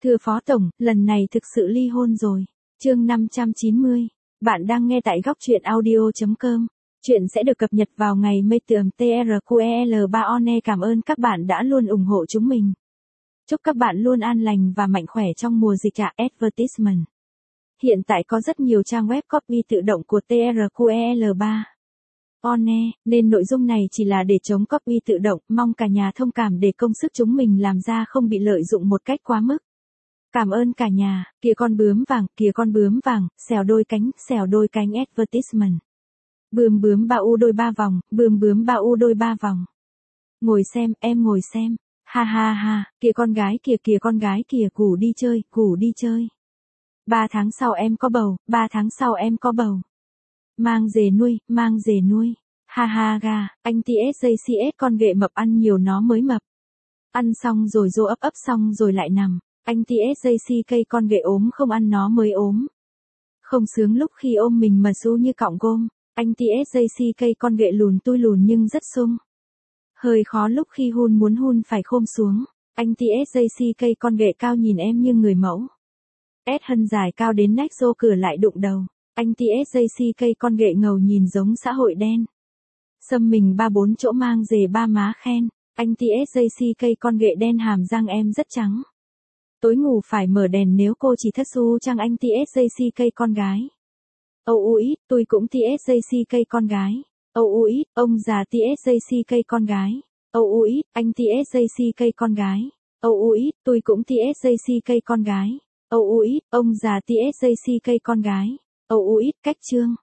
Thưa Phó Tổng, lần này thực sự ly hôn rồi. Chương 590. Bạn đang nghe tại góc truyện audio.com. Chuyện sẽ được cập nhật vào ngày mây tườm TRQEL3ONE. Cảm ơn các bạn đã luôn ủng hộ chúng mình. Chúc các bạn luôn an lành và mạnh khỏe trong mùa dịch ạ. Advertisement. Hiện tại có rất nhiều trang web copy tự động của TRQEL3. ONE, nên nội dung này chỉ là để chống copy tự động, mong cả nhà thông cảm để công sức chúng mình làm ra không bị lợi dụng một cách quá mức. Cảm ơn cả nhà. Kìa con bướm vàng, xèo đôi cánh advertisement. Bướm bướm ba u đôi ba vòng, bướm bướm ba u đôi ba vòng. Ngồi xem, em ngồi xem. Ha ha ha, kìa con gái kìa, củ đi chơi. 3 tháng sau em có bầu. Mang dề nuôi. Ha ha ga, anh TSJCS con ghệ mập ăn nhiều nó mới mập. Ăn xong rồi dô ấp xong rồi lại nằm. Anh TSJCK con ghệ ốm không ăn nó mới ốm. Không sướng lúc khi ôm mình mà su như cọng gôm. Anh TSJCK con ghệ lùn tui lùn nhưng rất sung. Hơi khó lúc khi muốn hun phải khom xuống. Anh TSJCK con ghệ cao nhìn em như người mẫu. S hân dài cao đến nách rô cửa lại đụng đầu. Anh TSJCK con ghệ ngầu nhìn giống xã hội đen. Xâm mình 3-4 chỗ mang dề ba má khen. Anh TSJCK con ghệ đen hàm răng em rất trắng. Tối ngủ phải mở đèn nếu cô chỉ thất xu chăng anh TSJCK con gái. Ít, tôi cũng TSJCK con gái. Ít, ông già TSJCK con gái. Ít, anh TSJCK con gái. Ít, tôi cũng TSJCK con gái. Ít, ông già TSJCK con gái. Ít, cách chương.